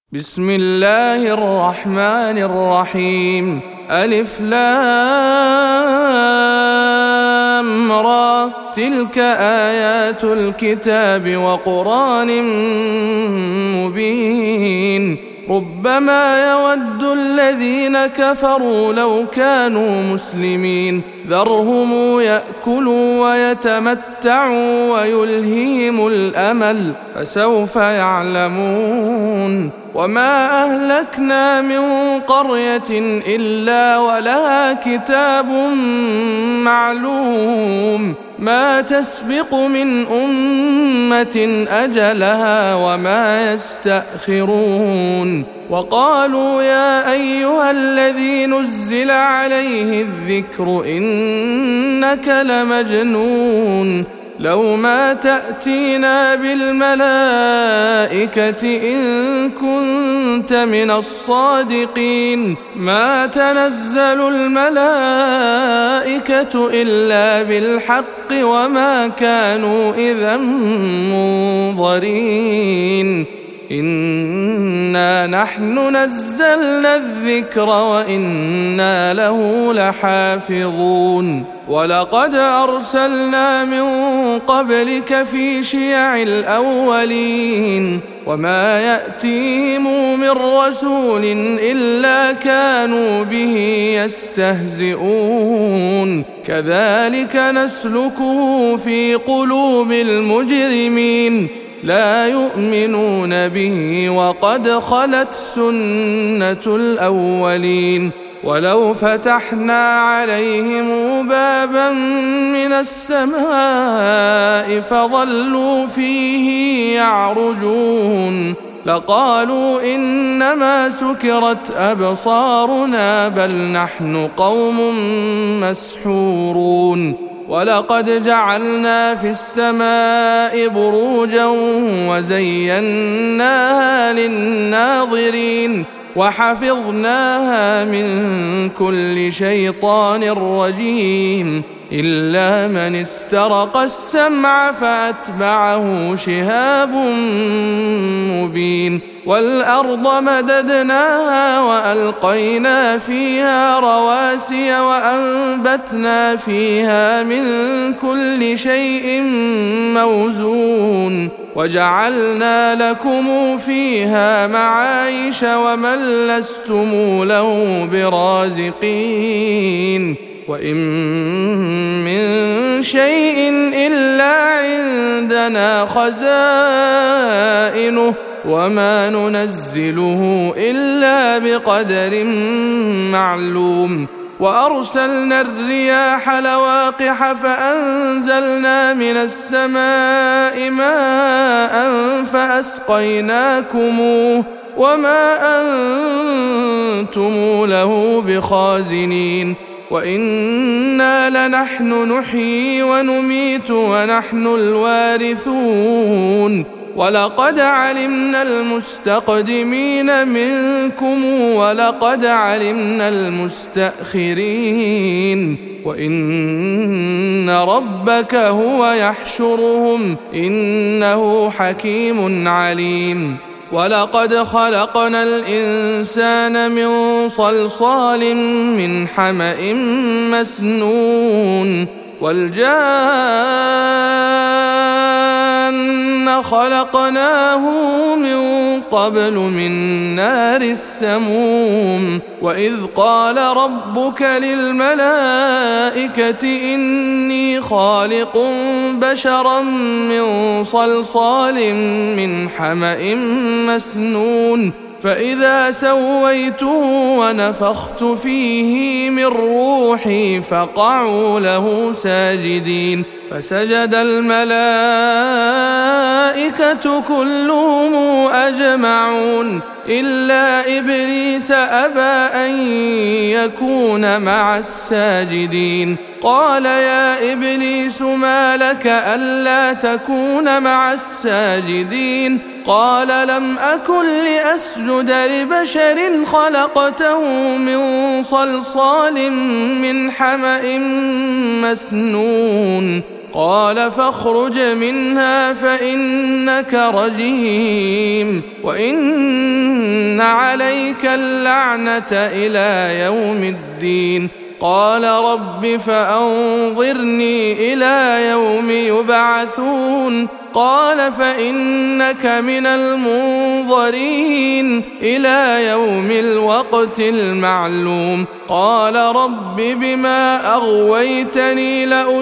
بسم الله الرحمن الرحيم. ألف لام را، تلك آيات الكتاب وقرآن مبين. ربما يود الذين كفروا لو كانوا مسلمين، ذرهم يأكلوا ويتمتعوا ويلهيهم الأمل، فسوف يعلمون. وما أهلكنا من قرية إلا ولها كتاب معلوم، ما تسبق من أمة أجلها وما يستأخرون. وقالوا يا أيها الذي نزل عليه الذكر إنك لمجنون، لو ما تأتينا بالملائكة إن كنت من الصادقين، ما تنزل الملائكة إلا بالحق وما كانوا إذا منظرين. إنا نحن نزلنا الذكر وإنا له لحافظون. ولقد أرسلنا من قبلك في شيع الأولين، وما يأتيهم من رسول إلا كانوا به يستهزئون. كذلك نسلكه في قلوب المجرمين، لا يؤمنون به وقد خلت سنة الأولين. ولو فتحنا عليهم بابا من السماء فظلوا فيه يعرجون لقالوا إنما سكرت أبصارنا بل نحن قوم مسحورون. ولقد جعلنا في السماء بروجا وزيناها للناظرين وحفظناها من كل شيطان رجيم إلا من استرق السمع فأتبعه شهاب مبين. والأرض مددناها وألقينا فيها رواسي وأنبتنا فيها من كل شيء موزون وجعلنا لكم فيها معايش ومن لستم له برازقين. وإن من شيء إلا عندنا خزائنه وما ننزله إلا بقدر معلوم. وأرسلنا الرياح لواقح فأنزلنا من السماء ماء فأسقيناكموه وما أنتم له بخازنين. وإنا لنحن نحيي ونميت ونحن الوارثون. ولقد علمنا المستقدمين منكم ولقد علمنا المستأخرين. وإن ربك هو يحشرهم إنه حكيم عليم. ولقد خلقنا الإنسان من صلصال من حمأ مسنون. والجان خلقناه من قبل من نار السموم. وإذ قال ربك للملائكة إني خالق بشرا من صلصال من حمأ مسنون فإذا سويته ونفخت فيه من روحي فقعوا له ساجدين. فسجد الملائكة كلهم أجمعون إلا إبليس أبى أن يكون مع الساجدين. قال يا إبليس ما لك ألا تكون مع الساجدين؟ قال لم أكن لأسجد لبشر خلقته من صلصال من حمأ مسنون. قال فاخرج منها فإنك رجيم وإن إن عليك اللعنة إلى يوم الدين قال رب فأنظرني إلى يوم يبعثون قال فإنك من المنظرين إلى يوم الوقت المعلوم قال رب بما أغويتني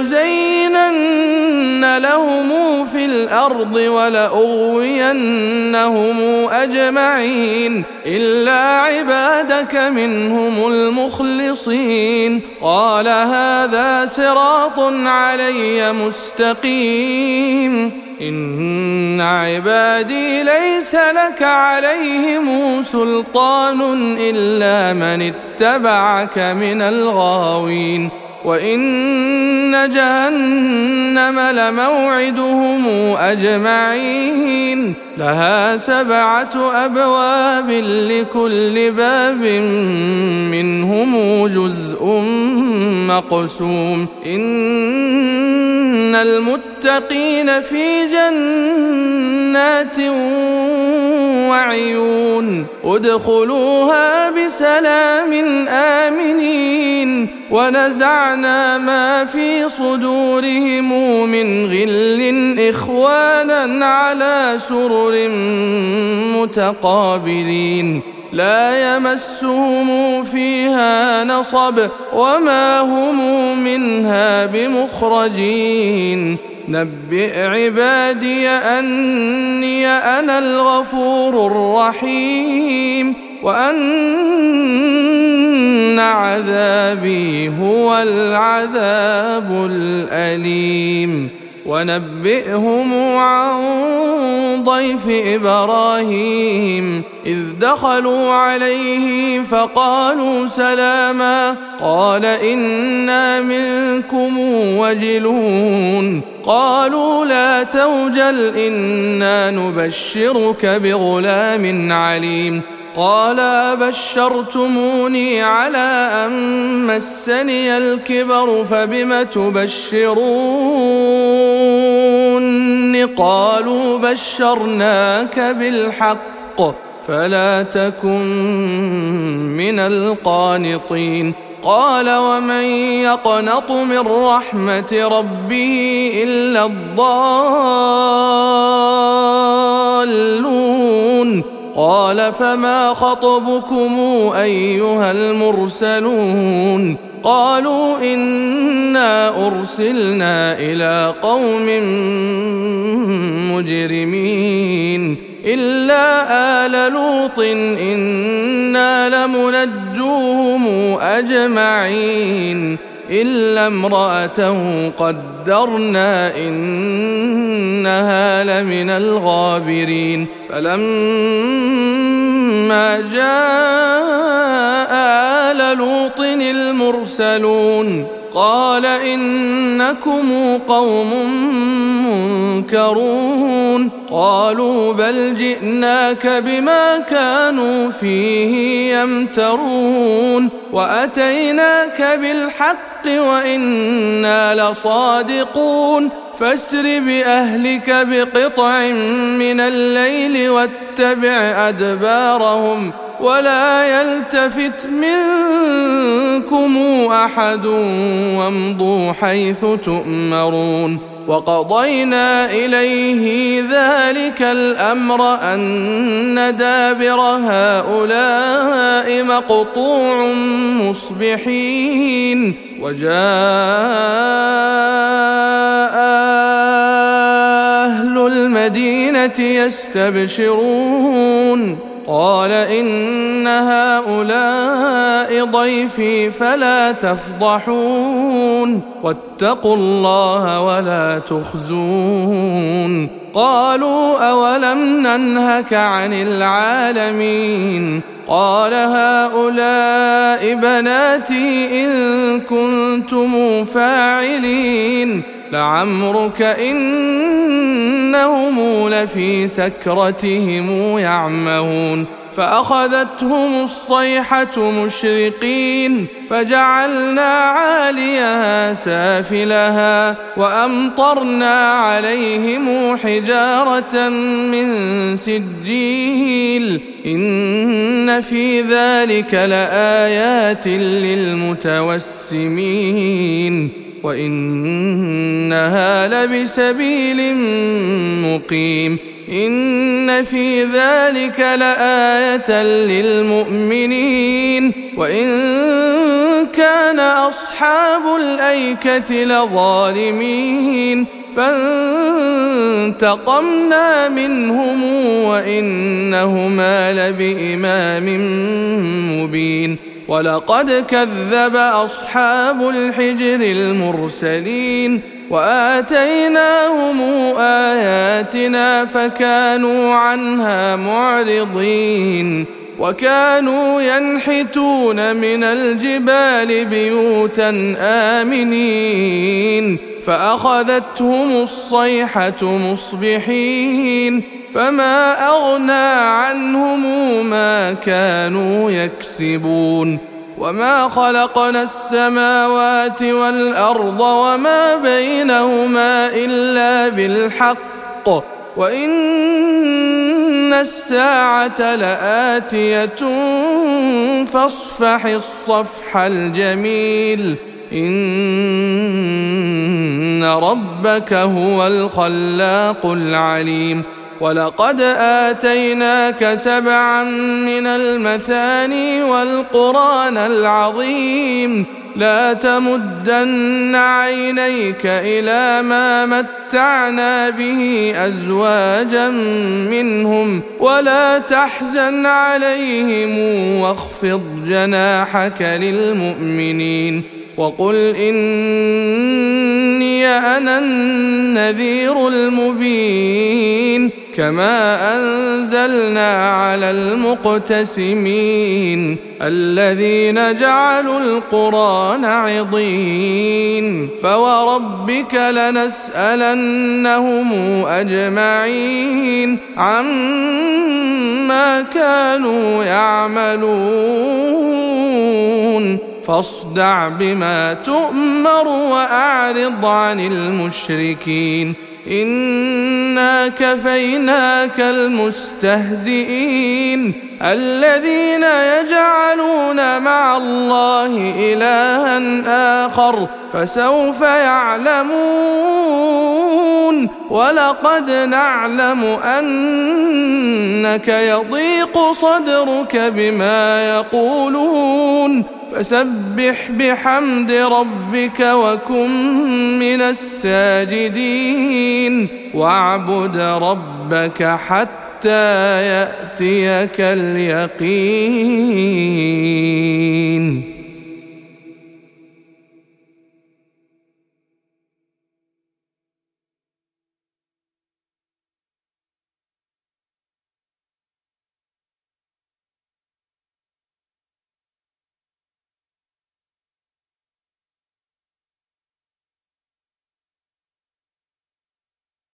لأزينن لهم في الأرض ولأغوينهم أجمعين إلا عبادك منهم المخلصين قال هذا صراط علي مستقيم إن عبادي ليس لك عليهم سلطان إلا من اتبعك من الغاوين وإن جهنم لموعدهم أجمعين لها 7 أبواب لكل باب منهم جزء مقسوم إن المتقين في جنات وعيون ادخلوها بسلام آمنين ونزعنا ما في صدورهم من غل إخوانا على سرر متقابلين لا يمسهم فيها نصب وما هم منها بمخرجين نبئ عبادي أني أنا الغفور الرحيم وأن عذابي هو العذاب الأليم ونبئهم عن ضيف إبراهيم إذ دخلوا عليه فقالوا سلاما قال إنا منكم وجلون قالوا لا توجل إنا نبشرك بغلام عليم قال بشرتموني على أن مسني الكبر فبم تبشرون قالوا بشرناك بالحق فلا تكن من القانطين قال ومن يقنط من رحمة ربه إلا الضالون قال فما خطبكم أيها المرسلون قالوا إنا أرسلنا إلى قوم مجرمين إلا آل لوط إنا لمنجوهم أجمعين إلا امرأته قدرنا إنها لمن الغابرين فلما جاء آل لوط المرسلون قال إنكم قوم منكرون قالوا بل جئناك بما كانوا فيه يمترون وأتيناك بالحق وإنا لصادقون فاسر بأهلك بقطع من الليل واتبع أدبارهم ولا يلتفت منكم أحد وامضوا حيث تؤمرون وقضينا إليه ذلك الأمر أن دابر هؤلاء مقطوع مصبحين وجاء أهل المدينة يستبشرون قال إن هؤلاء ضيفي فلا تفضحون واتقوا الله ولا تخزون قالوا أولم ننهك عن العالمين قال هؤلاء بناتي إن كنتم فاعلين لعمرك إنهم لفي سكرتهم يعمهون فأخذتهم الصيحة مشرقين فجعلنا عاليها سافلها وأمطرنا عليهم حجارة من سجيل إن في ذلك لآيات للمتوسمين وإنها لبسبيل مقيم إن في ذلك لآية للمؤمنين وإن كان أصحاب الأيكة لظالمين فانتقمنا منهم وإنهما لبإمام مبين ولقد كذب أصحاب الحجر المرسلين وآتيناهم آياتنا فكانوا عنها معرضين وكانوا ينحتون من الجبال بيوتا آمنين فأخذتهم الصيحة مصبحين فما أغنى عنهم ما كانوا يكسبون وما خلقنا السماوات والأرض وما بينهما إلا بالحق وإن الساعة لآتية فاصفح الصفح الجميل إن ربك هو الخلاق العليم ولقد آتيناك 7 من المثاني والقرآن العظيم لا تمدن عينيك إلى ما متعنا به أزواجا منهم ولا تحزن عليهم واخفض جناحك للمؤمنين وقل إني أنا النذير المبين كما أنزلنا على المقتسمين الذين جعلوا القرآن عضين فوربك لنسألنهم أجمعين عما كانوا يعملون فاصدع بما تؤمر وأعرض عن المشركين إنا كفيناك المستهزئين الذين يجعلون مع الله إلها آخر فسوف يعلمون ولقد نعلم أنك يضيق صدرك بما يقولون فسبح بحمد ربك وكن من الساجدين واعبد ربك حتى يأتيك اليقين.